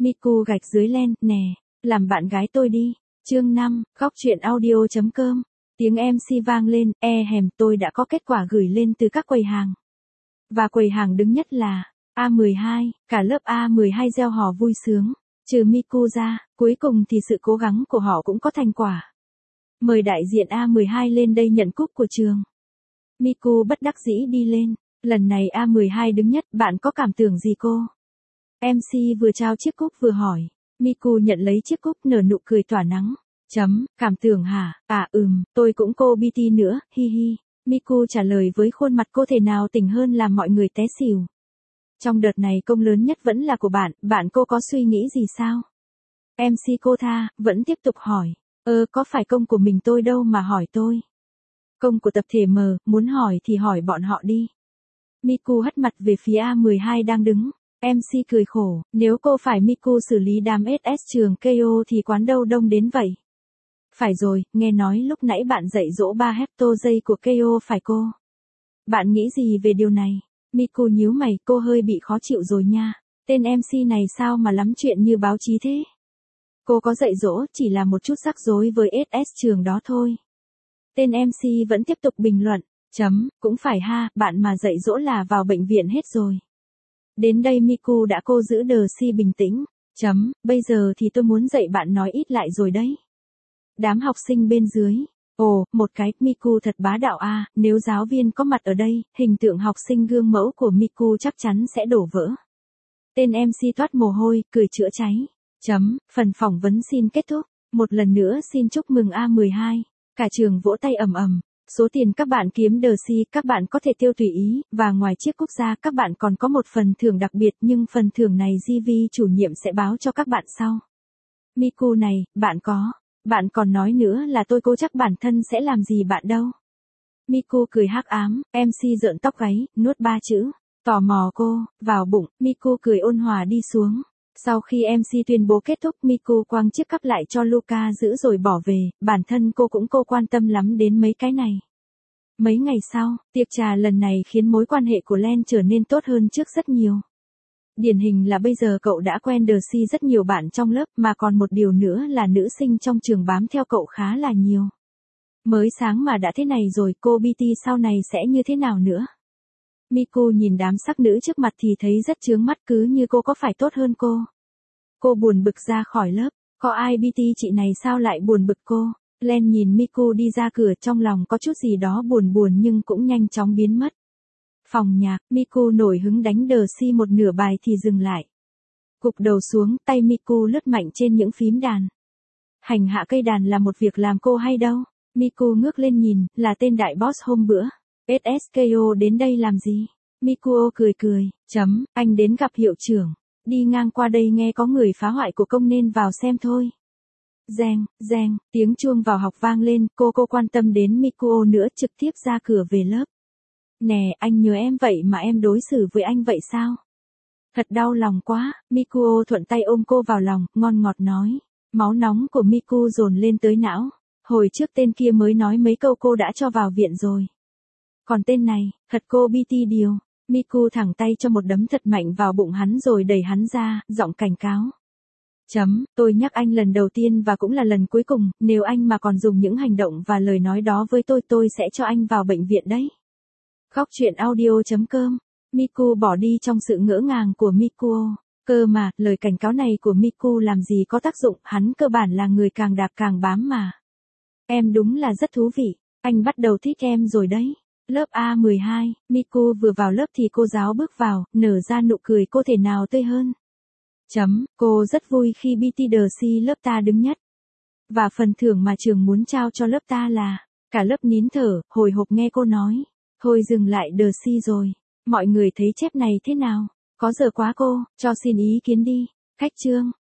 Miku gạch dưới len, nè, làm bạn gái tôi đi. Chương 5, góc truyện audio.com. Tiếng MC vang lên, tôi đã có kết quả gửi lên từ các quầy hàng. Và quầy hàng đứng nhất là A12, cả lớp A12 reo hò vui sướng. Trừ Miku ra, cuối cùng thì sự cố gắng của họ cũng có thành quả. Mời đại diện A12 lên đây nhận cúp của trường. Miku bất đắc dĩ đi lên. Lần này A12 đứng nhất, bạn có cảm tưởng gì cô? MC vừa trao chiếc cúp vừa hỏi. Miku nhận lấy chiếc cúp nở nụ cười tỏa nắng. Cảm tưởng hả? Tôi cũng cô BT nữa, hi hi. Miku trả lời với khuôn mặt cô thể nào tỉnh hơn làm mọi người té xỉu. Trong đợt này công lớn nhất vẫn là của bạn cô có suy nghĩ gì sao? MC cô tha, vẫn tiếp tục hỏi. Có phải công của mình tôi đâu mà hỏi tôi. Công của tập thể M, muốn hỏi thì hỏi bọn họ đi. Miku hất mặt về phía A12 đang đứng. MC cười khổ, nếu cô phải Miku xử lý đám SS trường KO thì quán đâu đông đến vậy. Phải rồi, nghe nói lúc nãy bạn dạy dỗ 3 hecto giây của KO phải cô. Bạn nghĩ gì về điều này? Miku nhíu mày, cô hơi bị khó chịu rồi nha. Tên MC này sao mà lắm chuyện như báo chí thế? Cô có dạy dỗ, chỉ là một chút rắc rối với SS trường đó thôi. Tên MC vẫn tiếp tục bình luận. Cũng phải ha, bạn mà dạy dỗ là vào bệnh viện hết rồi. Đến đây Miku đã cô giữ đờ si bình tĩnh. Bây giờ thì tôi muốn dạy bạn nói ít lại rồi đấy. Đám học sinh bên dưới. Một cái, Miku thật bá đạo a, nếu giáo viên có mặt ở đây, hình tượng học sinh gương mẫu của Miku chắc chắn sẽ đổ vỡ. Tên MC toát mồ hôi, cười chữa cháy. Phần phỏng vấn xin kết thúc. Một lần nữa xin chúc mừng A12. Cả trường vỗ tay ầm ầm. Số tiền các bạn kiếm đờ si các bạn có thể tiêu tùy ý, và ngoài chiếc cúp ra các bạn còn có một phần thưởng đặc biệt nhưng phần thưởng này GV chủ nhiệm sẽ báo cho các bạn sau. Miku này, bạn còn nói nữa là tôi cố chắc bản thân sẽ làm gì bạn đâu. Miku cười hắc ám, MC rợn tóc gáy, nuốt 3 chữ. Tò mò cô, vào bụng, Miku cười ôn hòa đi xuống. Sau khi MC tuyên bố kết thúc Miku quăng chiếc cắp lại cho Luca giữ rồi bỏ về, bản thân cô cũng quan tâm lắm đến mấy cái này. Mấy ngày sau, tiệc trà lần này khiến mối quan hệ của Len trở nên tốt hơn trước rất nhiều. Điển hình là bây giờ cậu đã quen đờ si rất nhiều bạn trong lớp mà còn một điều nữa là nữ sinh trong trường bám theo cậu khá là nhiều. Mới sáng mà đã thế này rồi cô BT sau này sẽ như thế nào nữa? Miku nhìn đám sắc nữ trước mặt thì thấy rất chướng mắt cứ như cô có phải tốt hơn cô. Cô buồn bực ra khỏi lớp, có ai BT chị này sao lại buồn bực cô? Len nhìn Miku đi ra cửa trong lòng có chút gì đó buồn buồn nhưng cũng nhanh chóng biến mất. Phòng nhạc, Miku nổi hứng đánh đờ si một nửa bài thì dừng lại. Cụp đầu xuống, tay Miku lướt mạnh trên những phím đàn. Hành hạ cây đàn là một việc làm cô hay đâu. Miku ngước lên nhìn, là tên đại boss hôm bữa. SSKO đến đây làm gì? Miku cười, anh đến gặp hiệu trưởng. Đi ngang qua đây nghe có người phá hoại của công nên vào xem thôi. Reng, tiếng chuông vào học vang lên, cô quan tâm đến Miku nữa trực tiếp ra cửa về lớp. Nè, anh nhớ em vậy mà em đối xử với anh vậy sao? Thật đau lòng quá, Miku thuận tay ôm cô vào lòng, ngon ngọt nói. Máu nóng của Miku dồn lên tới não. Hồi trước tên kia mới nói mấy câu cô đã cho vào viện rồi. Còn tên này, thật cô BT điều. Miku thẳng tay cho một đấm thật mạnh vào bụng hắn rồi đẩy hắn ra, giọng cảnh cáo. Tôi nhắc anh lần đầu tiên và cũng là lần cuối cùng, nếu anh mà còn dùng những hành động và lời nói đó với tôi sẽ cho anh vào bệnh viện đấy. Góc truyện audio.com. Miku bỏ đi trong sự ngỡ ngàng của Miku. Cơ mà, lời cảnh cáo này của Miku làm gì có tác dụng, hắn cơ bản là người càng đạp càng bám mà. Em đúng là rất thú vị, anh bắt đầu thích em rồi đấy. Lớp A12, Miku vừa vào lớp thì cô giáo bước vào, nở ra nụ cười cô thể nào tươi hơn. Cô rất vui khi BT đờ si lớp ta đứng nhất. Và phần thưởng mà trường muốn trao cho lớp ta là, cả lớp nín thở, hồi hộp nghe cô nói. Thôi dừng lại đờ si rồi, mọi người thấy chép này thế nào? Có giờ quá cô, cho xin ý kiến đi. Khách chương.